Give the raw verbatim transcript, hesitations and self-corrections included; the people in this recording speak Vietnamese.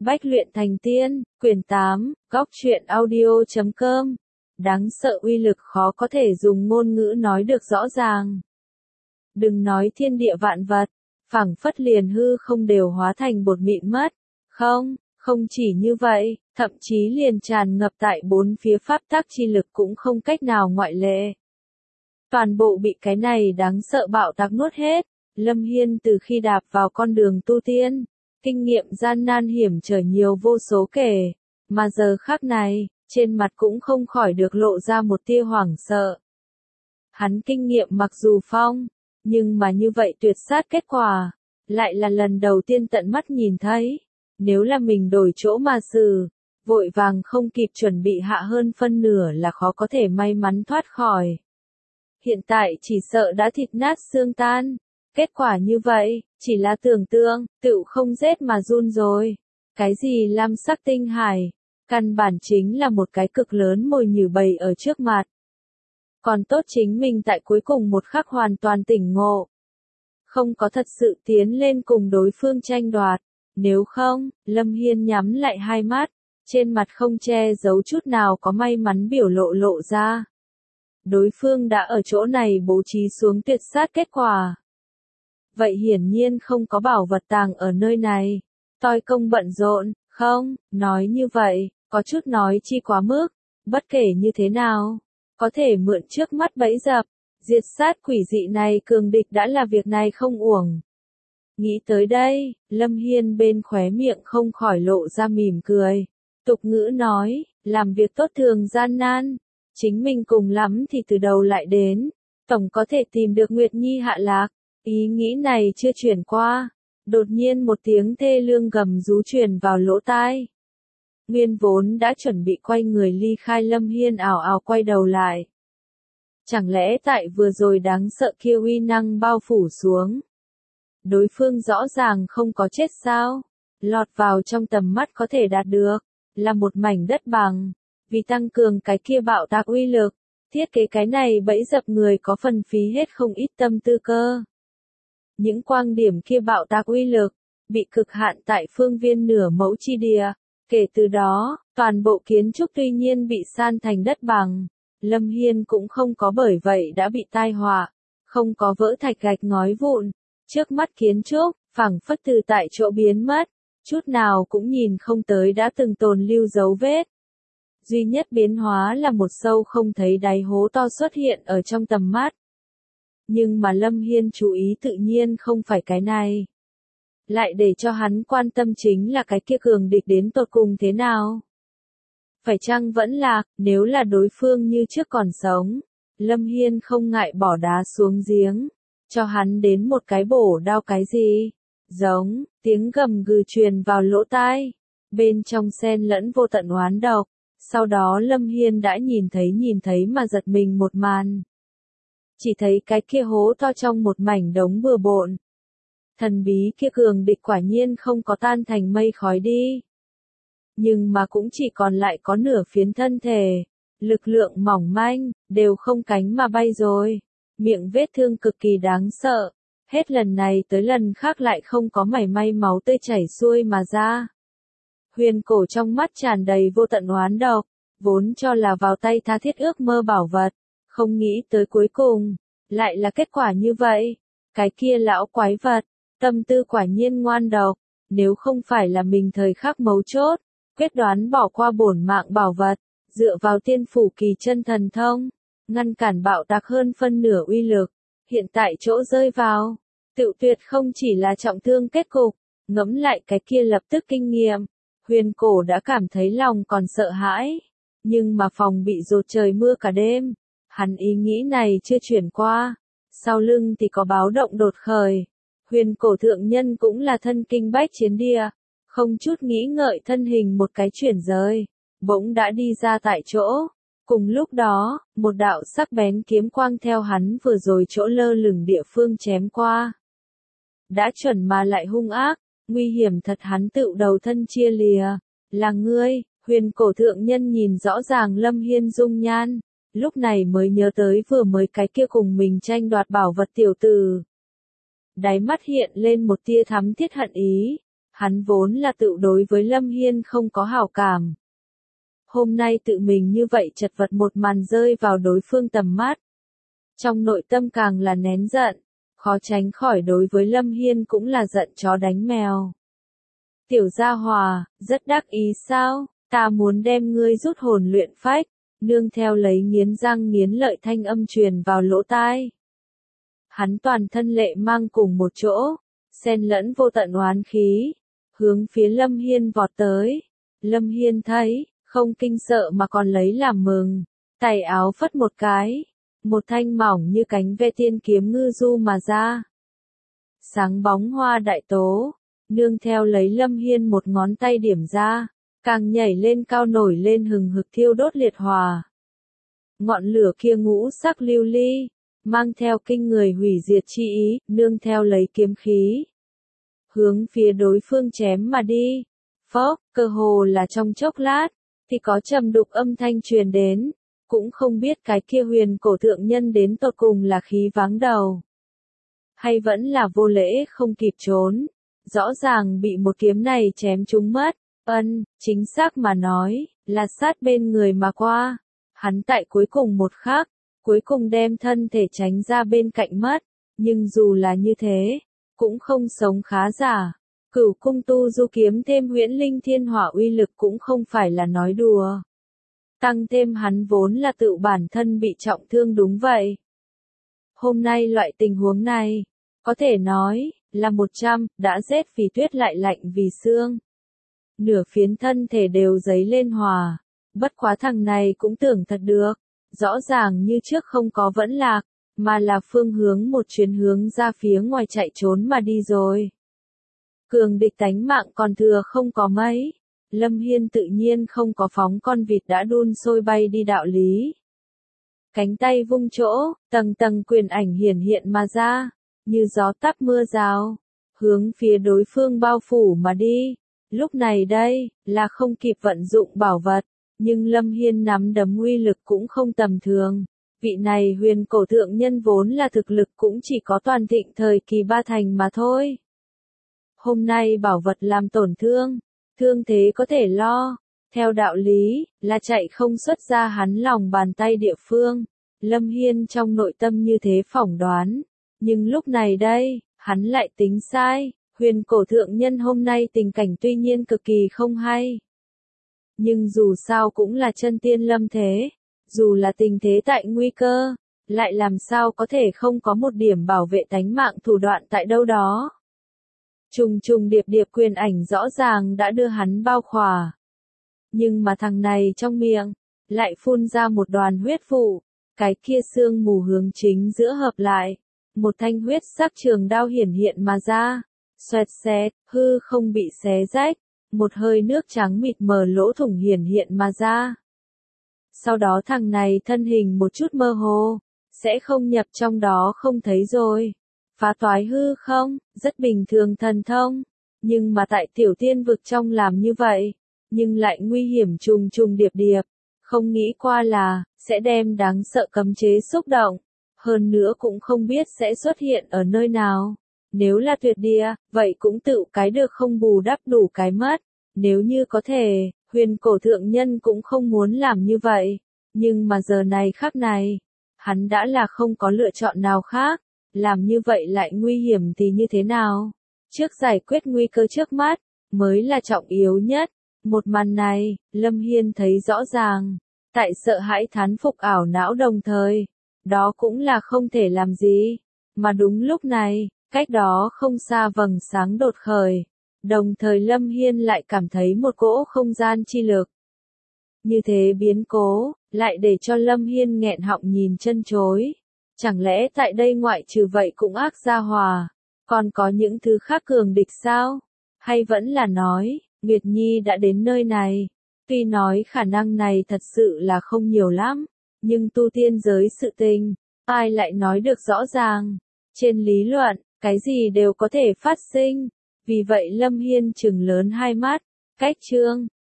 Bách luyện thành tiên, quyển tám, góc truyện audio chấm com. Đáng sợ uy lực khó có thể dùng ngôn ngữ nói được rõ ràng. Đừng nói thiên địa vạn vật, phảng phất liền hư không đều hóa thành bột mịn mất. Không, không chỉ như vậy, thậm chí liền tràn ngập tại bốn phía pháp tắc chi lực cũng không cách nào ngoại lệ. Toàn bộ bị cái này đáng sợ bạo tạc nuốt hết. Lâm Hiên từ khi đạp vào con đường tu tiên, kinh nghiệm gian nan hiểm trở nhiều vô số kể, mà giờ khắc này, trên mặt cũng không khỏi được lộ ra một tia hoảng sợ. Hắn kinh nghiệm mặc dù phong, nhưng mà như vậy tuyệt sát kết quả, lại là lần đầu tiên tận mắt nhìn thấy. Nếu là mình đổi chỗ mà xử, vội vàng không kịp chuẩn bị hạ hơn phân nửa là khó có thể may mắn thoát khỏi. Hiện tại chỉ sợ đã thịt nát xương tan. Kết quả như vậy, chỉ là tưởng tượng, tựu không rét mà run rồi. Cái gì lam sắc tinh hải, căn bản chính là một cái cực lớn mồi nhử bầy ở trước mặt. Còn tốt chính mình tại cuối cùng một khắc hoàn toàn tỉnh ngộ. Không có thật sự tiến lên cùng đối phương tranh đoạt. Nếu không, Lâm Hiên nhắm lại hai mắt, trên mặt không che giấu chút nào có may mắn biểu lộ lộ ra. Đối phương đã ở chỗ này bố trí xuống tuyệt sát kết quả. Vậy hiển nhiên không có bảo vật tàng ở nơi này. Toi công bận rộn, không, nói như vậy, có chút nói chi quá mức. Bất kể như thế nào, có thể mượn trước mắt bẫy dập, diệt sát quỷ dị này cường địch đã là việc này không uổng. Nghĩ tới đây, Lâm Hiên bên khóe miệng không khỏi lộ ra mỉm cười. Tục ngữ nói, làm việc tốt thường gian nan. Chính mình cùng lắm thì từ đầu lại đến, tổng có thể tìm được Nguyệt Nhi hạ lạc. Ý nghĩ này chưa chuyển qua, đột nhiên một tiếng thê lương gầm rú truyền vào lỗ tai. Nguyên vốn đã chuẩn bị quay người ly khai Lâm Hiên ảo ảo quay đầu lại. Chẳng lẽ tại vừa rồi đáng sợ kia uy năng bao phủ xuống. Đối phương rõ ràng không có chết sao, lọt vào trong tầm mắt có thể đạt được, là một mảnh đất bằng. Vì tăng cường cái kia bạo tạc uy lực, thiết kế cái này bẫy dập người có phần phí hết không ít tâm tư cơ. Những quang điểm kia bạo tạc uy lực, bị cực hạn tại phương viên nửa mẫu chi địa. Kể từ đó, toàn bộ kiến trúc tuy nhiên bị san thành đất bằng. Lâm Hiên cũng không có bởi vậy đã bị tai họa, không có vỡ thạch gạch ngói vụn. Trước mắt kiến trúc, phảng phất từ tại chỗ biến mất, chút nào cũng nhìn không tới đã từng tồn lưu dấu vết. Duy nhất biến hóa là một sâu không thấy đáy hố to xuất hiện ở trong tầm mắt. Nhưng mà Lâm Hiên chú ý tự nhiên không phải cái này. Lại để cho hắn quan tâm chính là cái kia cường địch đến tột cùng thế nào. Phải chăng vẫn là, nếu là đối phương như trước còn sống, Lâm Hiên không ngại bỏ đá xuống giếng, cho hắn đến một cái bổ đao cái gì. Giống, tiếng gầm gừ truyền vào lỗ tai, bên trong xen lẫn vô tận oán độc. Sau đó Lâm Hiên đã nhìn thấy nhìn thấy mà giật mình một màn. Chỉ thấy cái kia hố to trong một mảnh đống bừa bộn. Thần bí kia cường địch quả nhiên không có tan thành mây khói đi. Nhưng mà cũng chỉ còn lại có nửa phiến thân thể, lực lượng mỏng manh, đều không cánh mà bay rồi. Miệng vết thương cực kỳ đáng sợ, hết lần này tới lần khác lại không có mảy may máu tươi chảy xuôi mà ra. Huyền cổ trong mắt tràn đầy vô tận oán độc, vốn cho là vào tay tha thiết ước mơ bảo vật, không nghĩ tới cuối cùng, lại là kết quả như vậy. Cái kia lão quái vật, tâm tư quả nhiên ngoan độc, nếu không phải là mình thời khắc mấu chốt, quyết đoán bỏ qua bổn mạng bảo vật, dựa vào tiên phủ kỳ chân thần thông, ngăn cản bạo tạc hơn phân nửa uy lực, hiện tại chỗ rơi vào, tự tuyệt không chỉ là trọng thương kết cục, ngẫm lại cái kia lập tức kinh nghiệm. Huyền cổ đã cảm thấy lòng còn sợ hãi, nhưng mà phòng bị dột trời mưa cả đêm, hắn ý nghĩ này chưa chuyển qua, sau lưng thì có báo động đột khởi. Huyền cổ thượng nhân cũng là thân kinh bách chiến địa, không chút nghĩ ngợi thân hình một cái chuyển rời, bỗng đã đi ra tại chỗ. Cùng lúc đó, một đạo sắc bén kiếm quang theo hắn vừa rồi chỗ lơ lửng địa phương chém qua. Đã chuẩn mà lại hung ác. Nguy hiểm thật hắn tự đầu thân chia lìa. Là ngươi, huyền cổ thượng nhân nhìn rõ ràng Lâm Hiên dung nhan, lúc này mới nhớ tới vừa mới cái kia cùng mình tranh đoạt bảo vật tiểu tử. Đáy mắt hiện lên một tia thắm thiết hận ý, Hắn vốn là tự đối với Lâm Hiên không có hảo cảm. Hôm nay tự mình như vậy chật vật một màn rơi vào đối phương tầm mắt. Trong nội tâm càng là nén giận, khó tránh khỏi đối với Lâm Hiên cũng là giận chó đánh mèo. Tiểu gia hòa, rất đắc ý sao, ta muốn đem ngươi rút hồn luyện phách, nương theo lấy nghiến răng nghiến lợi thanh âm truyền vào lỗ tai. Hắn toàn thân lệ mang cùng một chỗ, xen lẫn vô tận oán khí, hướng phía Lâm Hiên vọt tới. Lâm Hiên thấy, không kinh sợ mà còn lấy làm mừng, tay áo phất một cái, một thanh mỏng như cánh ve tiên kiếm ngư du mà ra. Sáng bóng hoa đại tố, nương theo lấy Lâm Hiên một ngón tay điểm ra, càng nhảy lên cao nổi lên hừng hực thiêu đốt liệt hòa. Ngọn lửa kia ngũ sắc lưu ly, mang theo kinh người hủy diệt chi ý, nương theo lấy kiếm khí, hướng phía đối phương chém mà đi. Phốc, cơ hồ là trong chốc lát, thì có trầm đục âm thanh truyền đến, cũng không biết cái kia huyền cổ thượng nhân đến tột cùng là khí váng đầu, hay vẫn là vô lễ không kịp trốn, rõ ràng bị một kiếm này chém trúng mất. Ân, chính xác mà nói, là sát bên người mà qua. Hắn tại cuối cùng một khắc, cuối cùng đem thân thể tránh ra bên cạnh mất, nhưng dù là như thế, cũng không sống khá giả. Cửu cung tu du kiếm thêm huyễn linh thiên hỏa uy lực cũng không phải là nói đùa. Tăng thêm hắn vốn là tự bản thân bị trọng thương đúng vậy. Hôm nay loại tình huống này, có thể nói, là một trăm, đã rét vì tuyết lại lạnh vì xương. Nửa phiến thân thể đều giấy lên hòa, bất quá thằng này cũng tưởng thật được, rõ ràng như trước không có vẫn lạc, mà là phương hướng một chuyến hướng ra phía ngoài chạy trốn mà đi rồi. Cường địch tánh mạng còn thừa không có mấy, Lâm Hiên tự nhiên không có phóng con vịt đã đun sôi bay đi đạo lý. Cánh tay vung chỗ, tầng tầng quyền ảnh hiển hiện mà ra, như gió táp mưa rào, hướng phía đối phương bao phủ mà đi. Lúc này đây, là không kịp vận dụng bảo vật, nhưng Lâm Hiên nắm đấm uy lực cũng không tầm thường. Vị này huyền cổ thượng nhân vốn là thực lực cũng chỉ có toàn thịnh thời kỳ ba thành mà thôi. Hôm nay bảo vật làm tổn thương, thương thế có thể lo, theo đạo lý, là chạy không xuất ra hắn lòng bàn tay địa phương. Lâm Hiên trong nội tâm như thế phỏng đoán, nhưng lúc này đây, hắn lại tính sai. Huyền cổ thượng nhân hôm nay tình cảnh tuy nhiên cực kỳ không hay. Nhưng dù sao cũng là chân tiên lâm thế, dù là tình thế tại nguy cơ, lại làm sao có thể không có một điểm bảo vệ tánh mạng thủ đoạn tại đâu đó. Trùng trùng điệp điệp quyền ảnh rõ ràng đã đưa hắn bao khỏa. Nhưng mà thằng này trong miệng, lại phun ra một đoàn huyết vụ, cái kia sương mù hướng chính giữa hợp lại, một thanh huyết sắc trường đao hiển hiện mà ra. Xoẹt xẹt, hư không bị xé rách, một hơi nước trắng mịt mờ lỗ thủng hiển hiện mà ra. Sau đó thằng này thân hình một chút mơ hồ, sẽ không nhập trong đó không thấy rồi. Phá toái hư không, rất bình thường thần thông, nhưng mà tại tiểu tiên vực trong làm như vậy, nhưng lại nguy hiểm trùng trùng điệp điệp, không nghĩ qua là, sẽ đem đáng sợ cấm chế xúc động, hơn nữa cũng không biết sẽ xuất hiện ở nơi nào. Nếu là tuyệt địa, vậy cũng tự cái được không bù đắp đủ cái mất. Nếu như có thể, huyền cổ thượng nhân cũng không muốn làm như vậy. Nhưng mà giờ này khắc này, hắn đã là không có lựa chọn nào khác. Làm như vậy lại nguy hiểm thì như thế nào? Trước giải quyết nguy cơ trước mắt, mới là trọng yếu nhất. Một màn này, Lâm Hiên thấy rõ ràng. Tại sợ hãi thán phục ảo não đồng thời. Đó cũng là không thể làm gì. Mà đúng lúc này, cách đó không xa vầng sáng đột khởi, đồng thời Lâm Hiên lại cảm thấy một cỗ không gian chi lực. Như thế biến cố, lại để cho Lâm Hiên nghẹn họng nhìn chân chối. Chẳng lẽ tại đây ngoại trừ vậy cũng ác gia hòa, còn có những thứ khác cường địch sao? Hay vẫn là nói, Nguyệt Nhi đã đến nơi này? Tuy nói khả năng này thật sự là không nhiều lắm, nhưng tu tiên giới sự tình, ai lại nói được rõ ràng? Trên lý luận, cái gì đều có thể phát sinh. Vì vậy Lâm Hiên trừng lớn hai mắt, cách chương.